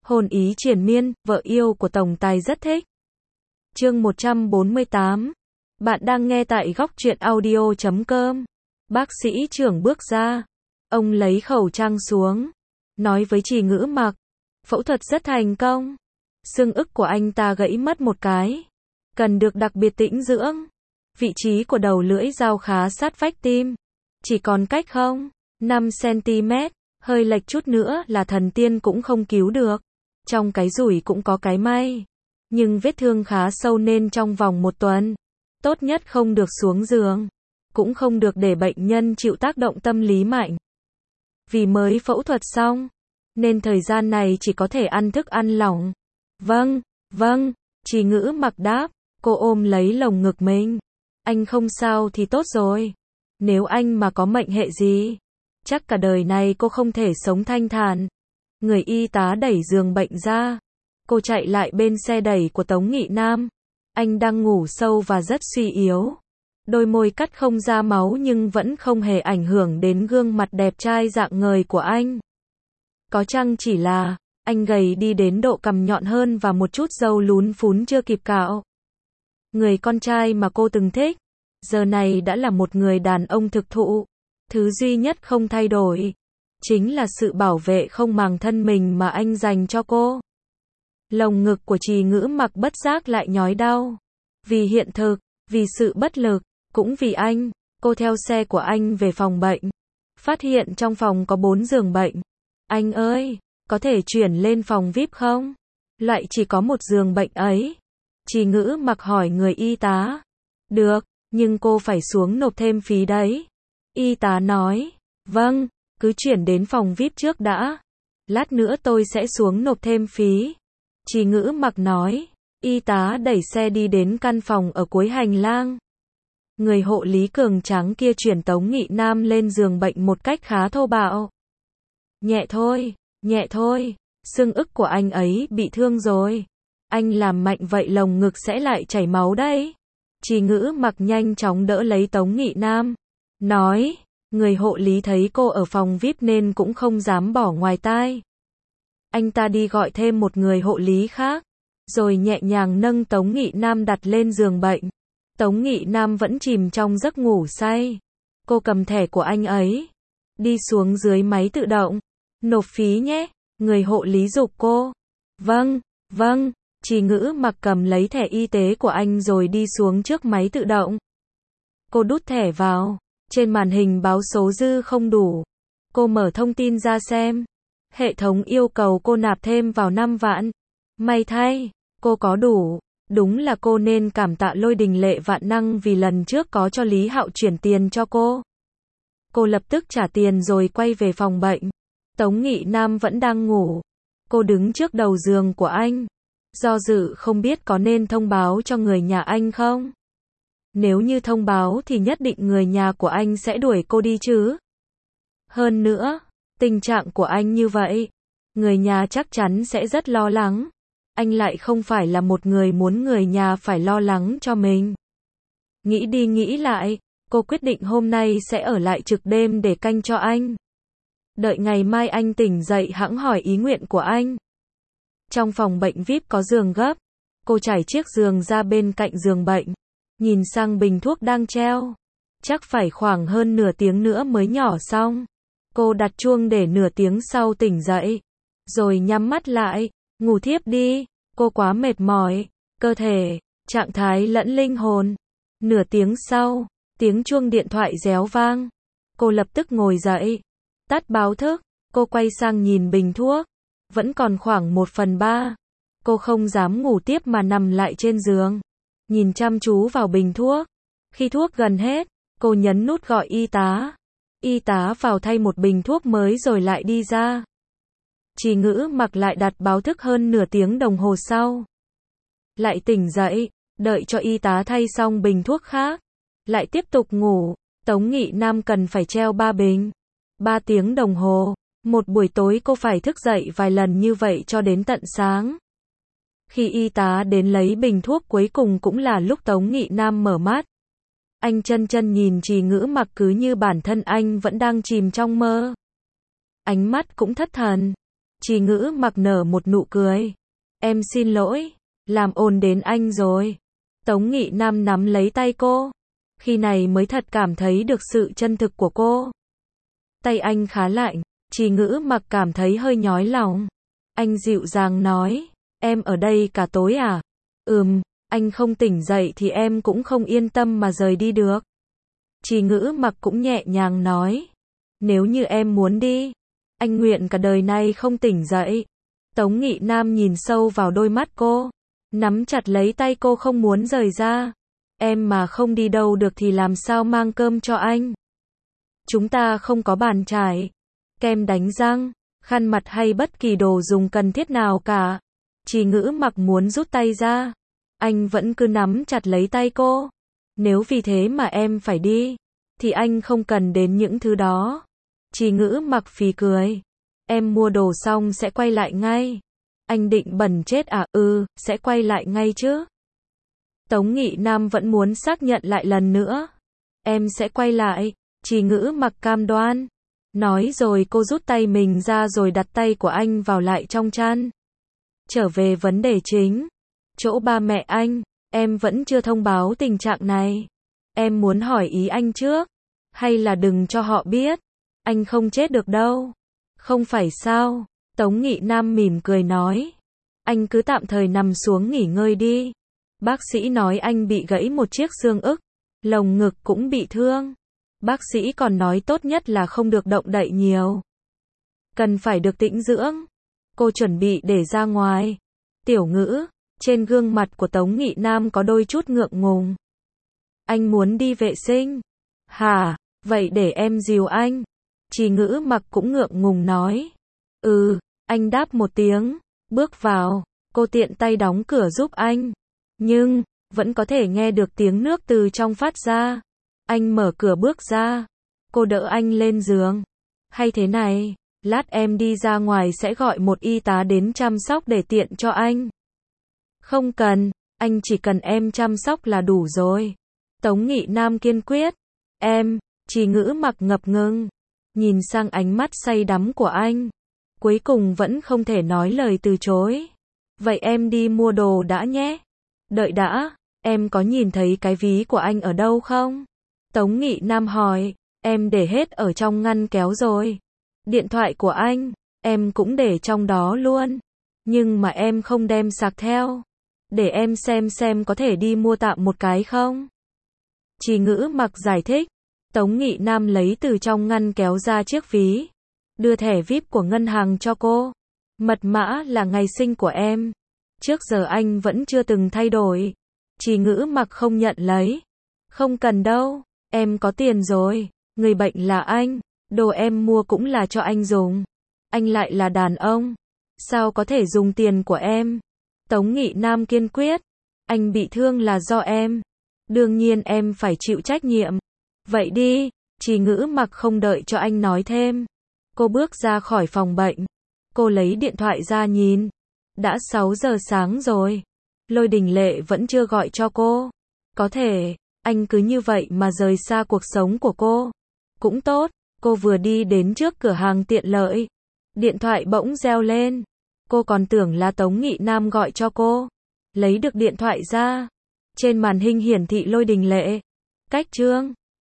Hồn ý triền miên, vợ yêu của tổng tài rất thích. Chương 148. Bạn đang nghe tại góc truyện audio.com. Bác sĩ trưởng bước ra. Ông lấy khẩu trang xuống. Nói với Trì Ngữ Mặc. Phẫu thuật rất thành công. Xương ức của anh ta gãy mất một cái. Cần được đặc biệt tĩnh dưỡng. Vị trí của đầu lưỡi dao khá sát vách tim. Chỉ còn cách 5 cm. Hơi lệch chút nữa là thần tiên cũng không cứu được. Trong cái rủi cũng có cái may. Nhưng vết thương khá sâu nên trong vòng 1 tuần. Tốt nhất không được xuống giường. Cũng không được để bệnh nhân chịu tác động tâm lý mạnh. Vì mới phẫu thuật xong. Nên thời gian này chỉ có thể ăn thức ăn lỏng. Vâng, Trì Ngữ Mặc đáp. Cô ôm lấy lồng ngực mình. Anh không sao thì tốt rồi. Nếu anh mà có mệnh hệ gì, chắc cả đời này cô không thể sống thanh thản. Người y tá đẩy giường bệnh ra. Cô chạy lại bên xe đẩy của Tống Nghị Nam. Anh đang ngủ sâu và rất suy yếu. Đôi môi cắt không ra máu nhưng vẫn không hề ảnh hưởng đến gương mặt đẹp trai rạng ngời của anh. Có chăng chỉ là anh gầy đi đến độ cằm nhọn hơn và một chút râu lún phún chưa kịp cạo. Người con trai mà cô từng thích, giờ này đã là một người đàn ông thực thụ. Thứ duy nhất không thay đổi chính là sự bảo vệ không màng thân mình mà anh dành cho cô. Lồng ngực của Trì Ngữ Mặc bất giác lại nhói đau. Vì hiện thực, vì sự bất lực, cũng vì anh, cô theo xe của anh về phòng bệnh. Phát hiện trong phòng có 4 giường bệnh. Anh ơi, có thể chuyển lên phòng VIP không? Lại chỉ có 1 giường bệnh ấy. Trì Ngữ Mặc hỏi người y tá. Được, nhưng cô phải xuống nộp thêm phí đấy. Y tá nói. Vâng, cứ chuyển đến phòng VIP trước đã. Lát nữa tôi sẽ xuống nộp thêm phí. Trì Ngữ Mặc nói. Y tá đẩy xe đi đến căn phòng ở cuối hành lang. Người hộ lý cường tráng kia chuyển Tống Nghị Nam lên giường bệnh một cách khá thô bạo. Nhẹ thôi, xương ức của anh ấy bị thương rồi. Anh làm mạnh vậy lồng ngực sẽ lại chảy máu đấy. Trì Ngữ Mặc nhanh chóng đỡ lấy Tống Nghị Nam. Nói, người hộ lý thấy cô ở phòng VIP nên cũng không dám bỏ ngoài tai. Anh ta đi gọi thêm một người hộ lý khác. Rồi nhẹ nhàng nâng Tống Nghị Nam đặt lên giường bệnh. Tống Nghị Nam vẫn chìm trong giấc ngủ say. Cô cầm thẻ của anh ấy. Đi xuống dưới máy tự động. Nộp phí nhé. Người hộ lý giục cô. Vâng. Trì Ngữ Mặc cầm lấy thẻ y tế của anh rồi đi xuống trước máy tự động. Cô đút thẻ vào. Trên màn hình báo số dư không đủ. Cô mở thông tin ra xem. Hệ thống yêu cầu cô nạp thêm vào 5 vạn. May thay, cô có đủ. Đúng là cô nên cảm tạ Lôi Đình Lệ vạn năng vì lần trước có cho Lý Hạo chuyển tiền cho cô. Cô lập tức trả tiền rồi quay về phòng bệnh. Tống Nghị Nam vẫn đang ngủ. Cô đứng trước đầu giường của anh. Do dự không biết có nên thông báo cho người nhà anh không? Nếu như thông báo thì nhất định người nhà của anh sẽ đuổi cô đi chứ. Hơn nữa, tình trạng của anh như vậy, người nhà chắc chắn sẽ rất lo lắng. Anh lại không phải là một người muốn người nhà phải lo lắng cho mình. Nghĩ đi nghĩ lại, cô quyết định hôm nay sẽ ở lại trực đêm để canh cho anh. Đợi ngày mai anh tỉnh dậy hẵng hỏi ý nguyện của anh. Trong phòng bệnh VIP có giường gấp. Cô trải chiếc giường ra bên cạnh giường bệnh. Nhìn sang bình thuốc đang treo. Chắc phải khoảng hơn nửa tiếng nữa mới nhỏ xong. Cô đặt chuông để nửa tiếng sau tỉnh dậy. Rồi nhắm mắt lại. Ngủ thiếp đi. Cô quá mệt mỏi. Cơ thể, trạng thái lẫn linh hồn. Nửa tiếng sau, tiếng chuông điện thoại réo vang. Cô lập tức ngồi dậy. Tắt báo thức. Cô quay sang nhìn bình thuốc. Vẫn còn khoảng 1/3. Cô không dám ngủ tiếp mà nằm lại trên giường. Nhìn chăm chú vào bình thuốc. Khi thuốc gần hết, cô nhấn nút gọi y tá. Y tá vào thay một bình thuốc mới rồi lại đi ra. Trì Ngữ Mặc lại đặt báo thức hơn nửa tiếng đồng hồ sau. Lại tỉnh dậy, đợi cho y tá thay xong bình thuốc khác. Lại tiếp tục ngủ. Tống Nghị Nam cần phải treo 3 bình. 3 tiếng đồng hồ. Một buổi tối cô phải thức dậy vài lần như vậy cho đến tận sáng. Khi y tá đến lấy bình thuốc cuối cùng cũng là lúc Tống Nghị Nam mở mắt. Anh chân nhìn Trì Ngữ Mặc cứ như bản thân anh vẫn đang chìm trong mơ. Ánh mắt cũng thất thần. Chỉ Ngữ Mặc nở một nụ cười. Em xin lỗi, làm ồn đến anh rồi. Tống Nghị Nam nắm lấy tay cô. Khi này mới thật cảm thấy được sự chân thực của cô. Tay anh khá lạnh, Chỉ Ngữ Mặc cảm thấy hơi nhói lòng. Anh dịu dàng nói, em ở đây cả tối à? Anh không tỉnh dậy thì em cũng không yên tâm mà rời đi được. Chỉ Ngữ Mặc cũng nhẹ nhàng nói, nếu như em muốn đi, anh nguyện cả đời này không tỉnh dậy. Tống Nghị Nam nhìn sâu vào đôi mắt cô, nắm chặt lấy tay cô không muốn rời ra. Em mà không đi đâu được thì làm sao mang cơm cho anh? Chúng ta không có bàn chải, kem đánh răng, khăn mặt hay bất kỳ đồ dùng cần thiết nào cả. Chỉ Ngữ Mặc muốn rút tay ra. Anh vẫn cứ nắm chặt lấy tay cô. Nếu vì thế mà em phải đi, thì anh không cần đến những thứ đó. Chỉ Ngữ Mặc phì cười. Em mua đồ xong sẽ quay lại ngay. Anh định bẩn chết à? Sẽ quay lại ngay chứ. Tống Nghị Nam vẫn muốn xác nhận lại lần nữa. Em sẽ quay lại. Chỉ Ngữ Mặc cam đoan. Nói rồi cô rút tay mình ra rồi đặt tay của anh vào lại trong chăn. Trở về vấn đề chính. Chỗ ba mẹ anh, em vẫn chưa thông báo tình trạng này. Em muốn hỏi ý anh trước. Hay là đừng cho họ biết. Anh không chết được đâu. Không phải sao? Tống Nghị Nam mỉm cười nói. Anh cứ tạm thời nằm xuống nghỉ ngơi đi. Bác sĩ nói anh bị gãy một chiếc xương ức. Lồng ngực cũng bị thương. Bác sĩ còn nói tốt nhất là không được động đậy nhiều. Cần phải được tĩnh dưỡng. Cô chuẩn bị để ra ngoài. Tiểu Ngữ. Trên gương mặt của Tống Nghị Nam có đôi chút ngượng ngùng. Anh muốn đi vệ sinh. Hả? Vậy để em dìu anh. Chỉ Ngữ Mặc cũng ngượng ngùng nói. Anh đáp một tiếng. Bước vào. Cô tiện tay đóng cửa giúp anh. Nhưng, vẫn có thể nghe được tiếng nước từ trong phát ra. Anh mở cửa bước ra. Cô đỡ anh lên giường. Hay thế này, lát em đi ra ngoài sẽ gọi một y tá đến chăm sóc để tiện cho anh. Không cần, anh chỉ cần em chăm sóc là đủ rồi. Tống Nghị Nam kiên quyết. Chỉ Ngữ Mặc ngập ngừng. Nhìn sang ánh mắt say đắm của anh. Cuối cùng vẫn không thể nói lời từ chối. Vậy em đi mua đồ đã nhé. Đợi đã, em có nhìn thấy cái ví của anh ở đâu không? Tống Nghị Nam hỏi. Em để hết ở trong ngăn kéo rồi. Điện thoại của anh, em cũng để trong đó luôn. Nhưng mà em không đem sạc theo. Để em xem có thể đi mua tạm một cái không? Chỉ Ngữ Mặc giải thích. Tống Nghị Nam lấy từ trong ngăn kéo ra chiếc ví. Đưa thẻ VIP của ngân hàng cho cô. Mật mã là ngày sinh của em. Trước giờ anh vẫn chưa từng thay đổi. Chỉ Ngữ Mặc không nhận lấy. Không cần đâu, em có tiền rồi. Người bệnh là anh. Đồ em mua cũng là cho anh dùng. Anh lại là đàn ông. Sao có thể dùng tiền của em? Tống Nghị Nam kiên quyết. Anh bị thương là do em. Đương nhiên em phải chịu trách nhiệm. Vậy đi. Chỉ Ngữ Mặc không đợi cho anh nói thêm. Cô bước ra khỏi phòng bệnh. Cô lấy điện thoại ra nhìn. Đã 6 giờ sáng rồi. Lôi Đình Lệ vẫn chưa gọi cho cô. Có thể, anh cứ như vậy mà rời xa cuộc sống của cô. Cũng tốt. Cô vừa đi đến trước cửa hàng tiện lợi. Điện thoại bỗng reo lên. Cô còn tưởng là Tống Nghị Nam gọi cho cô. Lấy được điện thoại ra. Trên màn hình hiển thị Lôi Đình Lệ. Cách chương